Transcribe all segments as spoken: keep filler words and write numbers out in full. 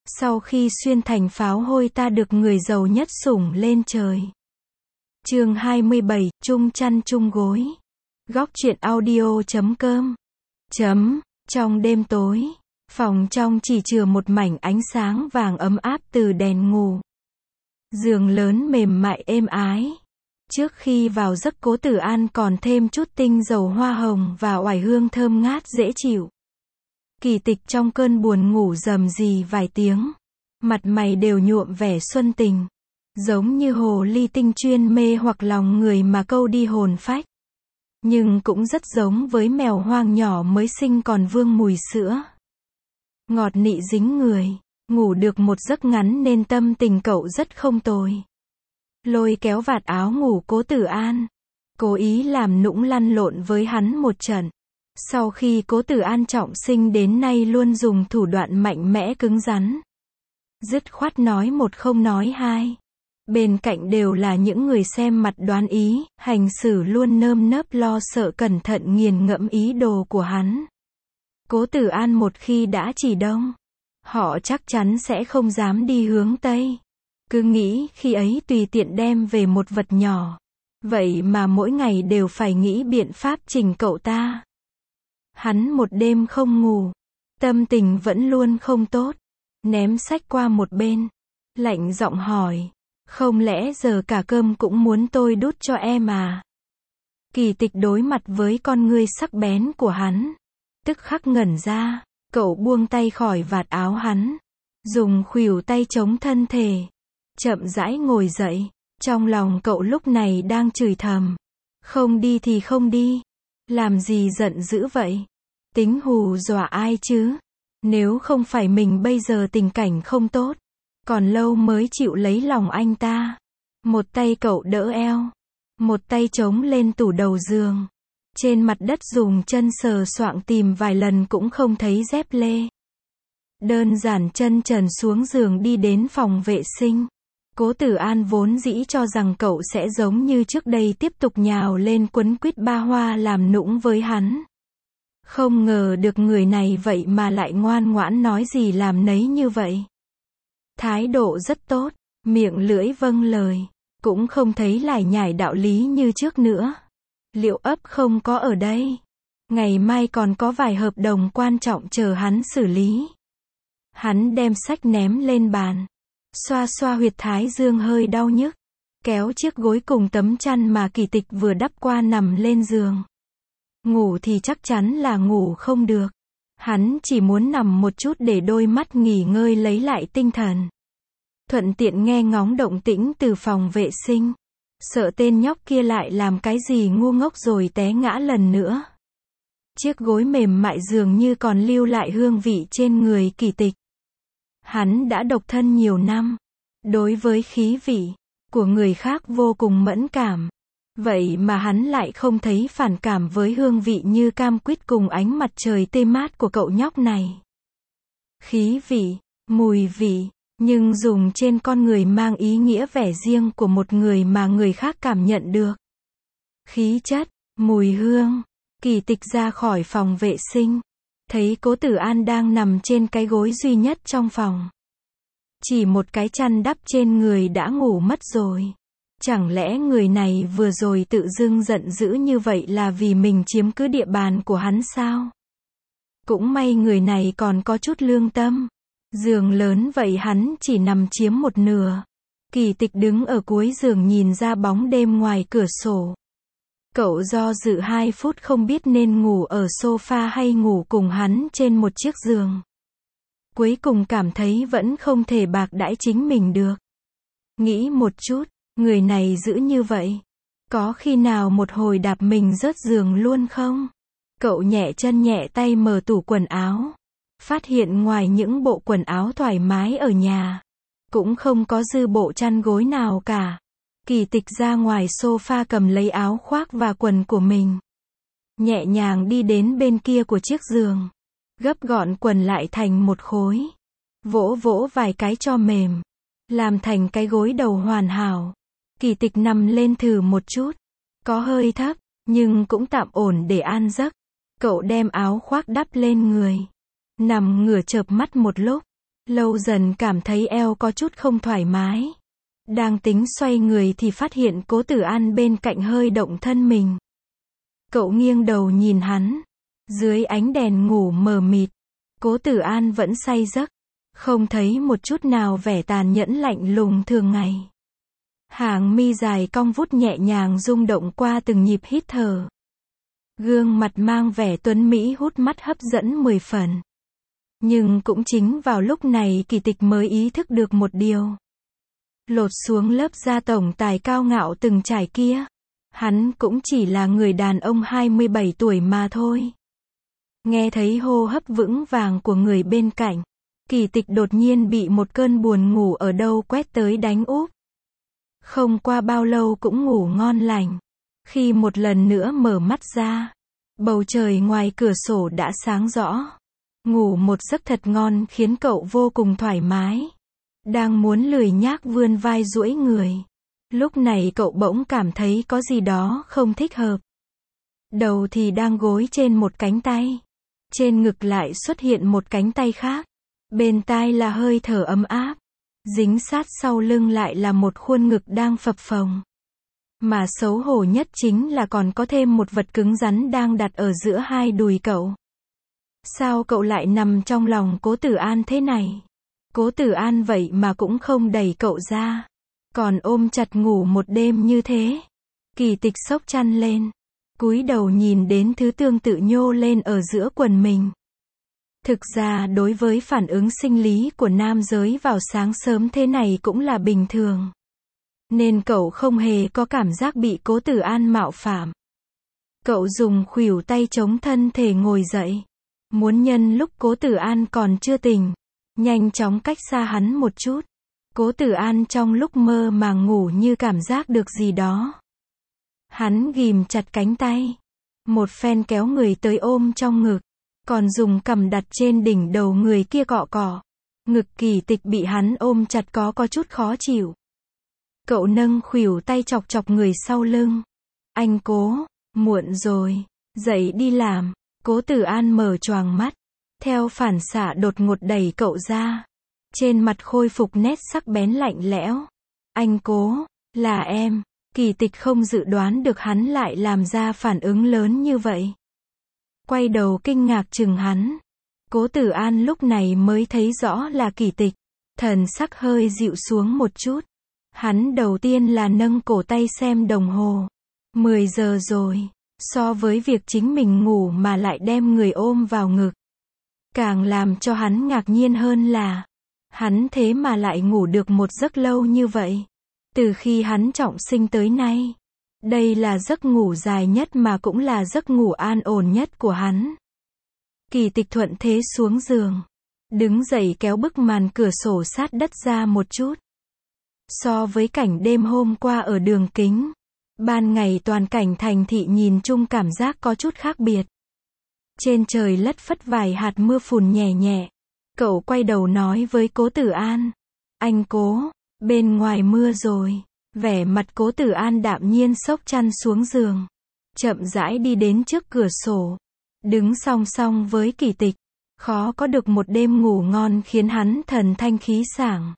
Sau khi xuyên thành pháo hôi ta được người giàu nhất sủng lên trời. Chương hai mươi bảy, chung chăn chung gối. Góc truyện audio chấm com. Chấm, trong đêm tối, phòng trong chỉ chừa một mảnh ánh sáng vàng ấm áp từ đèn ngủ. Giường lớn mềm mại êm ái. Trước khi vào giấc Cố Tử An còn thêm chút tinh dầu hoa hồng và oải hương thơm ngát dễ chịu. Kỳ Tịch trong cơn buồn ngủ rầm rì vài tiếng. Mặt mày đều nhuộm vẻ xuân tình. Giống như hồ ly tinh chuyên mê hoặc lòng người mà câu đi hồn phách. Nhưng cũng rất giống với mèo hoang nhỏ mới sinh còn vương mùi sữa. Ngọt nị dính người. Ngủ được một giấc ngắn nên tâm tình cậu rất không tồi. Lôi kéo vạt áo ngủ Cố Tử An. Cố ý làm nũng lăn lộn với hắn một trận. Sau khi Cố Tử An trọng sinh đến nay luôn dùng thủ đoạn mạnh mẽ cứng rắn. Dứt khoát nói một không nói hai. Bên cạnh đều là những người xem mặt đoán ý, hành xử luôn nơm nớp lo sợ cẩn thận nghiền ngẫm ý đồ của hắn. Cố Tử An một khi đã chỉ đông, họ chắc chắn sẽ không dám đi hướng Tây. Cứ nghĩ khi ấy tùy tiện đem về một vật nhỏ. Vậy mà mỗi ngày đều phải nghĩ biện pháp chỉnh cậu ta. Hắn một đêm không ngủ. Tâm tình vẫn luôn không tốt. Ném sách qua một bên. Lạnh giọng hỏi. Không lẽ giờ cả cơm cũng muốn tôi đút cho em à? Kỳ Tịch đối mặt với con ngươi sắc bén của hắn. Tức khắc ngẩn ra. Cậu buông tay khỏi vạt áo hắn. Dùng khuỷu tay chống thân thể. Chậm rãi ngồi dậy. Trong lòng cậu lúc này đang chửi thầm. Không đi thì không đi. Làm gì giận dữ vậy? Tính hù dọa ai chứ? Nếu không phải mình bây giờ tình cảnh không tốt. Còn lâu mới chịu lấy lòng anh ta. Một tay cậu đỡ eo. Một tay chống lên tủ đầu giường. Trên mặt đất dùng chân sờ soạng tìm vài lần cũng không thấy dép lê. Đơn giản chân trần xuống giường đi đến phòng vệ sinh. Cố Tử An vốn dĩ cho rằng cậu sẽ giống như trước đây tiếp tục nhào lên quấn quýt ba hoa làm nũng với hắn. Không ngờ được người này vậy mà lại ngoan ngoãn nói gì làm nấy như vậy. Thái độ rất tốt, miệng lưỡi vâng lời, cũng không thấy lải nhải đạo lý như trước nữa. Liệu ấp không có ở đây? Ngày mai còn có vài hợp đồng quan trọng chờ hắn xử lý. Hắn đem sách ném lên bàn. Xoa xoa huyệt thái dương hơi đau nhức. Kéo chiếc gối cùng tấm chăn mà Kỳ Tịch vừa đắp qua nằm lên giường. Ngủ thì chắc chắn là ngủ không được. Hắn chỉ muốn nằm một chút để đôi mắt nghỉ ngơi lấy lại tinh thần. Thuận tiện nghe ngóng động tĩnh từ phòng vệ sinh. Sợ tên nhóc kia lại làm cái gì ngu ngốc rồi té ngã lần nữa. Chiếc gối mềm mại dường như còn lưu lại hương vị trên người Kỳ Tịch. Hắn đã độc thân nhiều năm. Đối với khí vị của người khác vô cùng mẫn cảm. Vậy mà hắn lại không thấy phản cảm với hương vị như cam quýt cùng ánh mặt trời tê mát của cậu nhóc này. Khí vị, mùi vị, nhưng dùng trên con người mang ý nghĩa vẻ riêng của một người mà người khác cảm nhận được. Khí chất, mùi hương. Kỳ Tịch ra khỏi phòng vệ sinh. Thấy Cố Tử An đang nằm trên cái gối duy nhất trong phòng. Chỉ một cái chăn đắp trên người đã ngủ mất rồi. Chẳng lẽ người này vừa rồi tự dưng giận dữ như vậy là vì mình chiếm cứ địa bàn của hắn sao? Cũng may người này còn có chút lương tâm. Giường lớn vậy hắn chỉ nằm chiếm một nửa. Kỳ Tịch đứng ở cuối giường nhìn ra bóng đêm ngoài cửa sổ. Cậu do dự hai phút không biết nên ngủ ở sofa hay ngủ cùng hắn trên một chiếc giường. Cuối cùng cảm thấy vẫn không thể bạc đãi chính mình được. Nghĩ một chút, người này giữ như vậy. Có khi nào một hồi đạp mình rớt giường luôn không? Cậu nhẹ chân nhẹ tay mở tủ quần áo. Phát hiện ngoài những bộ quần áo thoải mái ở nhà. Cũng không có dư bộ chăn gối nào cả. Kỳ Tịch ra ngoài sofa cầm lấy áo khoác và quần của mình. Nhẹ nhàng đi đến bên kia của chiếc giường. Gấp gọn quần lại thành một khối. Vỗ vỗ vài cái cho mềm. Làm thành cái gối đầu hoàn hảo. Kỳ Tịch nằm lên thử một chút. Có hơi thấp, nhưng cũng tạm ổn để an giấc. Cậu đem áo khoác đắp lên người. Nằm ngửa chợp mắt một lúc. Lâu dần cảm thấy eo có chút không thoải mái. Đang tính xoay người thì phát hiện Cố Tử An bên cạnh hơi động thân mình. Cậu nghiêng đầu nhìn hắn. Dưới ánh đèn ngủ mờ mịt, Cố Tử An vẫn say giấc, không thấy một chút nào vẻ tàn nhẫn lạnh lùng thường ngày. Hàng mi dài cong vút nhẹ nhàng rung động qua từng nhịp hít thở. Gương mặt mang vẻ tuấn mỹ hút mắt hấp dẫn mười phần. Nhưng cũng chính vào lúc này Kỳ Tịch mới ý thức được một điều. Lột xuống lớp da tổng tài cao ngạo từng trải kia, hắn cũng chỉ là người đàn ông hai mươi bảy tuổi mà thôi. Nghe thấy hô hấp vững vàng của người bên cạnh, Kỳ Tịch đột nhiên bị một cơn buồn ngủ ở đâu quét tới đánh úp. Không qua bao lâu cũng ngủ ngon lành. Khi một lần nữa mở mắt ra, bầu trời ngoài cửa sổ đã sáng rõ. Ngủ một giấc thật ngon khiến cậu vô cùng thoải mái. Đang muốn lười nhác vươn vai duỗi người. Lúc này cậu bỗng cảm thấy có gì đó không thích hợp. Đầu thì đang gối trên một cánh tay. Trên ngực lại xuất hiện một cánh tay khác. Bên tai là hơi thở ấm áp. Dính sát sau lưng lại là một khuôn ngực đang phập phồng. Mà xấu hổ nhất chính là còn có thêm một vật cứng rắn đang đặt ở giữa hai đùi cậu. Sao cậu lại nằm trong lòng Cố Tử An thế này? Cố Tử An vậy mà cũng không đẩy cậu ra, còn ôm chặt ngủ một đêm như thế. Kỳ Tịch xốc chăn lên, cúi đầu nhìn đến thứ tương tự nhô lên ở giữa quần mình. Thực ra đối với phản ứng sinh lý của nam giới vào sáng sớm thế này cũng là bình thường. Nên cậu không hề có cảm giác bị Cố Tử An mạo phạm. Cậu dùng khuỷu tay chống thân thể ngồi dậy. Muốn nhân lúc Cố Tử An còn chưa tỉnh, nhanh chóng cách xa hắn một chút. Cố Tử An trong lúc mơ màng ngủ như cảm giác được gì đó. Hắn ghìm chặt cánh tay. Một phen kéo người tới ôm trong ngực. Còn dùng cằm đặt trên đỉnh đầu người kia cọ cọ. Ngực Kỳ Tịch bị hắn ôm chặt có có chút khó chịu. Cậu nâng khuỷu tay chọc chọc người sau lưng. Anh Cố, muộn rồi, dậy đi làm. Cố Tử An mở choàng mắt. Theo phản xạ đột ngột đẩy cậu ra. Trên mặt khôi phục nét sắc bén lạnh lẽo. Anh Cố, là em. Kỳ Tịch không dự đoán được hắn lại làm ra phản ứng lớn như vậy. Quay đầu kinh ngạc chừng hắn. Cố Tử An lúc này mới thấy rõ là Kỳ Tịch. Thần sắc hơi dịu xuống một chút. Hắn đầu tiên là nâng cổ tay xem đồng hồ. mười giờ rồi. So với việc chính mình ngủ mà lại đem người ôm vào ngực. Càng làm cho hắn ngạc nhiên hơn là, hắn thế mà lại ngủ được một giấc lâu như vậy. Từ khi hắn trọng sinh tới nay. Đây là giấc ngủ dài nhất mà cũng là giấc ngủ an ổn nhất của hắn. Kỳ Tịch thuận thế xuống giường. Đứng dậy kéo bức màn cửa sổ sát đất ra một chút. So với cảnh đêm hôm qua ở Đường Kính, ban ngày toàn cảnh thành thị nhìn chung cảm giác có chút khác biệt. Trên trời lất phất vài hạt mưa phùn nhẹ nhẹ. Cậu quay đầu nói với Cố Tử An. Anh Cố, bên ngoài mưa rồi. Vẻ mặt Cố Tử An đạm nhiên xốc chăn xuống giường. Chậm rãi đi đến trước cửa sổ. Đứng song song với Kỳ Tịch. Khó có được một đêm ngủ ngon khiến hắn thần thanh khí sảng.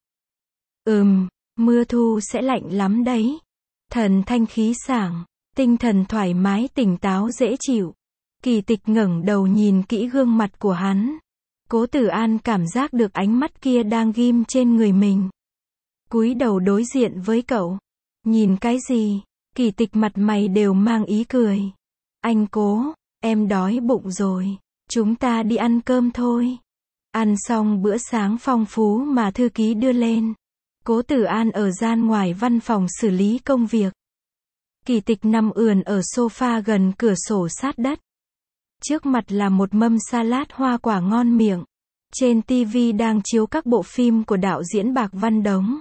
Ừm, mưa thu sẽ lạnh lắm đấy. Thần thanh khí sảng, tinh thần thoải mái tỉnh táo dễ chịu. Kỳ Tịch ngẩng đầu nhìn kỹ gương mặt của hắn. Cố Tử An cảm giác được ánh mắt kia đang ghim trên người mình. Cúi đầu đối diện với cậu. Nhìn cái gì? Kỳ Tịch mặt mày đều mang ý cười. Anh Cố, em đói bụng rồi. Chúng ta đi ăn cơm thôi. Ăn xong bữa sáng phong phú mà thư ký đưa lên. Cố Tử An ở gian ngoài văn phòng xử lý công việc. Kỳ Tịch nằm ườn ở sofa gần cửa sổ sát đất. Trước mặt là một mâm salad hoa quả ngon miệng. Trên ti vi đang chiếu các bộ phim của đạo diễn Bạc Văn Đống.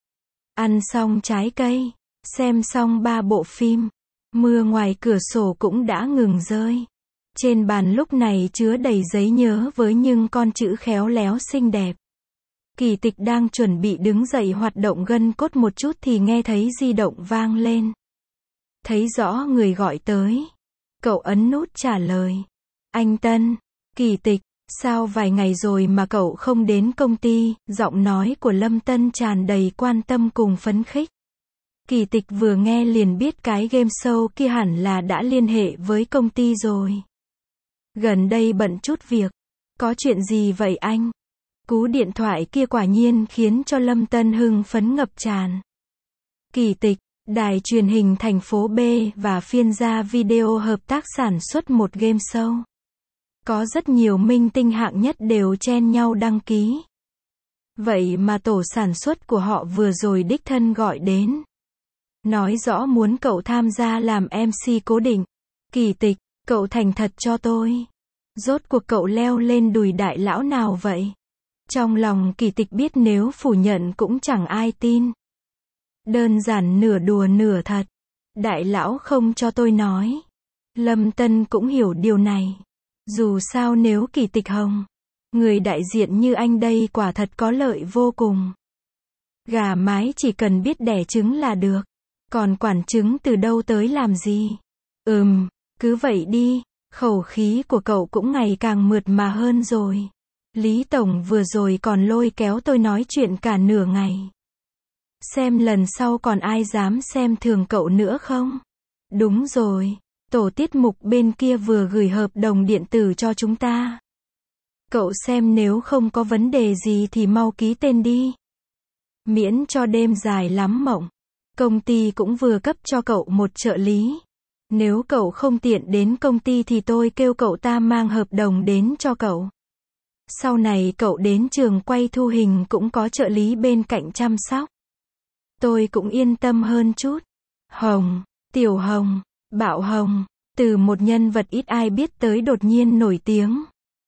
Ăn xong trái cây, xem xong ba bộ phim. Mưa ngoài cửa sổ cũng đã ngừng rơi. Trên bàn lúc này chứa đầy giấy nhớ với những con chữ khéo léo xinh đẹp. Kỳ Tịch đang chuẩn bị đứng dậy hoạt động gân cốt một chút thì nghe thấy di động vang lên. Thấy rõ người gọi tới. Cậu ấn nút trả lời. Anh Tân. Kỳ Tịch. Sao vài ngày rồi mà cậu không đến công ty, giọng nói của Lâm Tân tràn đầy quan tâm cùng phấn khích. Kỳ Tịch vừa nghe liền biết cái game show kia hẳn là đã liên hệ với công ty rồi. Gần đây bận chút việc. Có chuyện gì vậy anh? Cú điện thoại kia quả nhiên khiến cho Lâm Tân hưng phấn ngập tràn. Kỳ Tịch, đài truyền hình thành phố B và phiên gia video hợp tác sản xuất một game show. Có rất nhiều minh tinh hạng nhất đều chen nhau đăng ký. Vậy mà tổ sản xuất của họ vừa rồi đích thân gọi đến. Nói rõ muốn cậu tham gia làm em xê cố định. Kỳ Tịch, cậu thành thật cho tôi. Rốt cuộc cậu leo lên đùi đại lão nào vậy? Trong lòng Kỳ Tịch biết nếu phủ nhận cũng chẳng ai tin. Đơn giản nửa đùa nửa thật. Đại lão không cho tôi nói. Lâm Tân cũng hiểu điều này. Dù sao nếu Kỳ Tịch hồng, người đại diện như anh đây quả thật có lợi vô cùng. Gà mái chỉ cần biết đẻ trứng là được. Còn quản trứng từ đâu tới làm gì? Ừm, cứ vậy đi. Khẩu khí của cậu cũng ngày càng mượt mà hơn rồi. Lý Tổng vừa rồi còn lôi kéo tôi nói chuyện cả nửa ngày. Xem lần sau còn ai dám xem thường cậu nữa không? Đúng rồi. Tổ tiết mục bên kia vừa gửi hợp đồng điện tử cho chúng ta. Cậu xem nếu không có vấn đề gì thì mau ký tên đi. Miễn cho đêm dài lắm mộng. Công ty cũng vừa cấp cho cậu một trợ lý. Nếu cậu không tiện đến công ty thì tôi kêu cậu ta mang hợp đồng đến cho cậu. Sau này cậu đến trường quay thu hình cũng có trợ lý bên cạnh chăm sóc. Tôi cũng yên tâm hơn chút. Hồng, Tiểu Hồng, Bạo Hồng, từ một nhân vật ít ai biết tới đột nhiên nổi tiếng.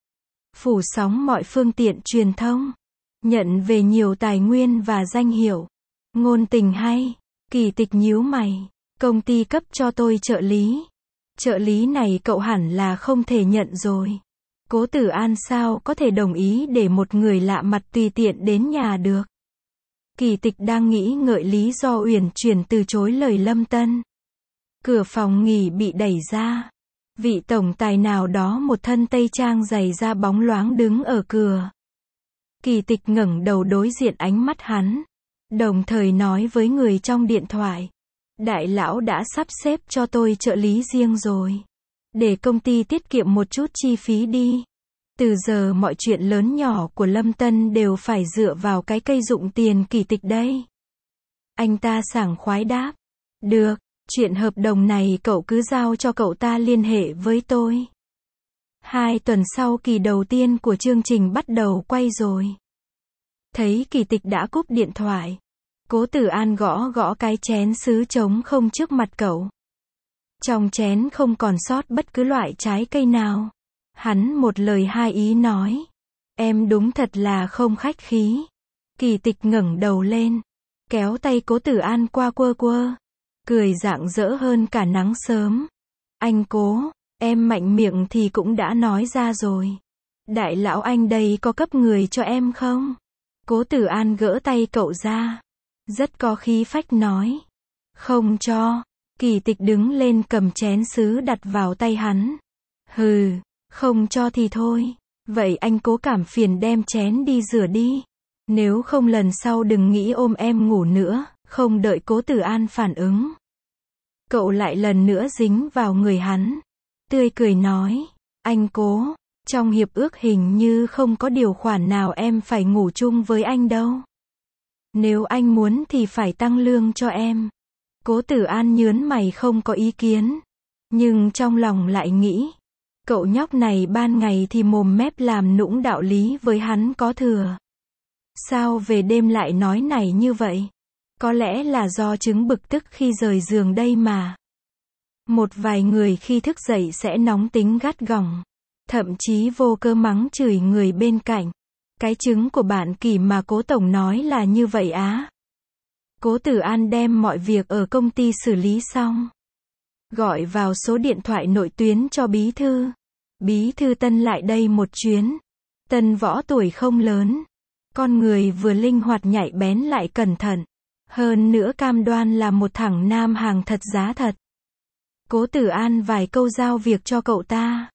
Phủ sóng mọi phương tiện truyền thông. Nhận về nhiều tài nguyên và danh hiệu. Ngôn tình hay. Kỳ Tịch nhíu mày. Công ty cấp cho tôi trợ lý. Trợ lý này cậu hẳn là không thể nhận rồi. Cố Tử An sao có thể đồng ý để một người lạ mặt tùy tiện đến nhà được. Kỳ Tịch đang nghĩ ngợi lý do uyển chuyển từ chối lời Lâm Tân. Cửa phòng nghỉ bị đẩy ra. Vị tổng tài nào đó một thân tây trang giày da bóng loáng đứng ở cửa. Kỳ Tịch ngẩng đầu đối diện ánh mắt hắn. Đồng thời nói với người trong điện thoại. Đại lão đã sắp xếp cho tôi trợ lý riêng rồi. Để công ty tiết kiệm một chút chi phí đi. Từ giờ mọi chuyện lớn nhỏ của Lâm Tân đều phải dựa vào cái cây dụng tiền Kỳ Tịch đây. Anh ta sảng khoái đáp. Được, chuyện hợp đồng này cậu cứ giao cho cậu ta liên hệ với tôi. Hai tuần sau kỳ đầu tiên của chương trình bắt đầu quay rồi. Thấy Kỳ Tịch đã cúp điện thoại. Cố Tử An gõ gõ cái chén sứ trống không trước mặt cậu. Trong chén không còn sót bất cứ loại trái cây nào. Hắn một lời hai ý nói. Em đúng thật là không khách khí. Kỳ Tịch ngẩng đầu lên. Kéo tay Cố Tử An qua quơ quơ. Cười rạng rỡ hơn cả nắng sớm. Anh Cố, em mạnh miệng thì cũng đã nói ra rồi. Đại lão anh đây có cấp người cho em không? Cố Tử An gỡ tay cậu ra. Rất có khí phách nói. Không cho. Kỳ Tịch đứng lên cầm chén sứ đặt vào tay hắn. Hừ, không cho thì thôi. Vậy anh Cố cảm phiền đem chén đi rửa đi. Nếu không lần sau đừng nghĩ ôm em ngủ nữa. Không đợi Cố Tử An phản ứng. Cậu lại lần nữa dính vào người hắn. Tươi cười nói. Anh Cố, trong hiệp ước hình như không có điều khoản nào em phải ngủ chung với anh đâu. Nếu anh muốn thì phải tăng lương cho em. Cố Tử An nhớn mày không có ý kiến. Nhưng trong lòng lại nghĩ. Cậu nhóc này ban ngày thì mồm mép làm nũng đạo lý với hắn có thừa. Sao về đêm lại nói này như vậy? Có lẽ là do chứng bực tức khi rời giường đây mà. Một vài người khi thức dậy sẽ nóng tính gắt gỏng. Thậm chí vô cớ mắng chửi người bên cạnh. Cái chứng của bạn Kỳ mà Cố Tổng nói là như vậy á. Cố Tử An đem mọi việc ở công ty xử lý xong. Gọi vào số điện thoại nội tuyến cho bí thư. Bí thư Tân lại đây một chuyến. Tân võ tuổi không lớn. Con người vừa linh hoạt nhạy bén lại cẩn thận. Hơn nữa cam đoan là một thằng nam hàng thật giá thật. Cố Tử An vài câu giao việc cho cậu ta.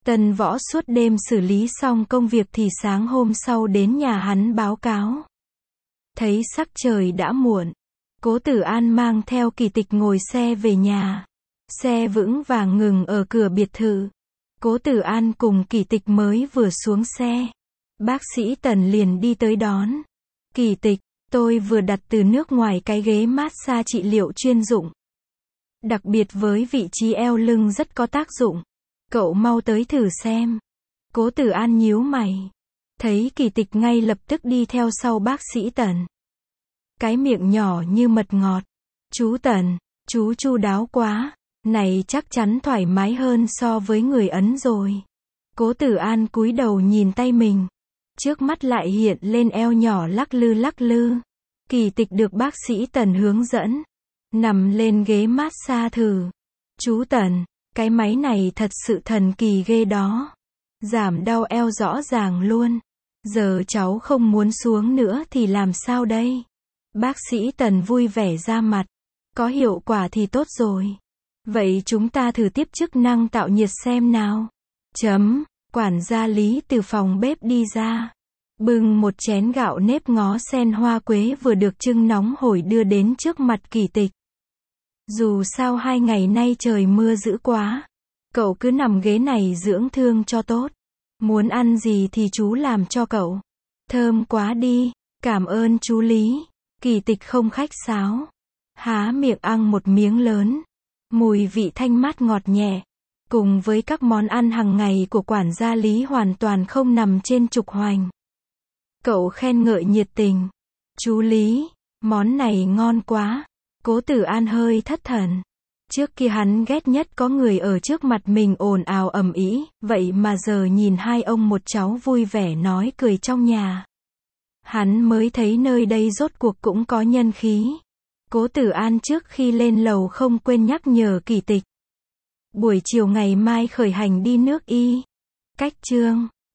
Tân Võ suốt đêm xử lý xong công việc thì sáng hôm sau đến nhà hắn báo cáo. Thấy sắc trời đã muộn, Cố Tử An mang theo Kỳ Tịch ngồi xe về nhà. Xe vững vàng ngừng ở cửa biệt thự. Cố Tử An cùng Kỳ Tịch mới vừa xuống xe. Bác sĩ Tần liền đi tới đón. Kỳ Tịch, tôi vừa đặt từ nước ngoài cái ghế massage trị liệu chuyên dụng. Đặc biệt với vị trí eo lưng rất có tác dụng. Cậu mau tới thử xem. Cố Tử An nhíu mày. Thấy Kỳ Tịch ngay lập tức đi theo sau bác sĩ Tần. Cái miệng nhỏ như mật ngọt. Chú Tần, chú chu đáo quá. Này chắc chắn thoải mái hơn so với người Ấn rồi. Cố Tử An cúi đầu nhìn tay mình. Trước mắt lại hiện lên eo nhỏ lắc lư lắc lư. Kỳ Tịch được bác sĩ Tần hướng dẫn. Nằm lên ghế massage thử. Chú Tần, cái máy này thật sự thần kỳ ghê đó. Giảm đau eo rõ ràng luôn. Giờ cháu không muốn xuống nữa thì làm sao đây? Bác sĩ Tần vui vẻ ra mặt. Có hiệu quả thì tốt rồi. Vậy chúng ta thử tiếp chức năng tạo nhiệt xem nào. Chấm, quản gia Lý từ phòng bếp đi ra. Bưng một chén gạo nếp ngó sen hoa quế vừa được trưng nóng hổi đưa đến trước mặt Kỳ Tịch. Dù sao hai ngày nay trời mưa dữ quá. Cậu cứ nằm ghế này dưỡng thương cho tốt. Muốn ăn gì thì chú làm cho cậu. Thơm quá đi, cảm ơn chú Lý. Kỳ Tịch không khách sáo. Há miệng ăn một miếng lớn. Mùi vị thanh mát ngọt nhẹ. Cùng với các món ăn hàng ngày của quản gia Lý hoàn toàn không nằm trên trục hoành. Cậu khen ngợi nhiệt tình. Chú Lý, món này ngon quá. Cố Tử An hơi thất thần. Trước kia hắn ghét nhất có người ở trước mặt mình ồn ào ầm ĩ, vậy mà giờ nhìn hai ông một cháu vui vẻ nói cười trong nhà. Hắn mới thấy nơi đây rốt cuộc cũng có nhân khí. Cố Tử An trước khi lên lầu không quên nhắc nhở Kỳ Tịch. Buổi chiều ngày mai khởi hành đi nước Y. Cách chương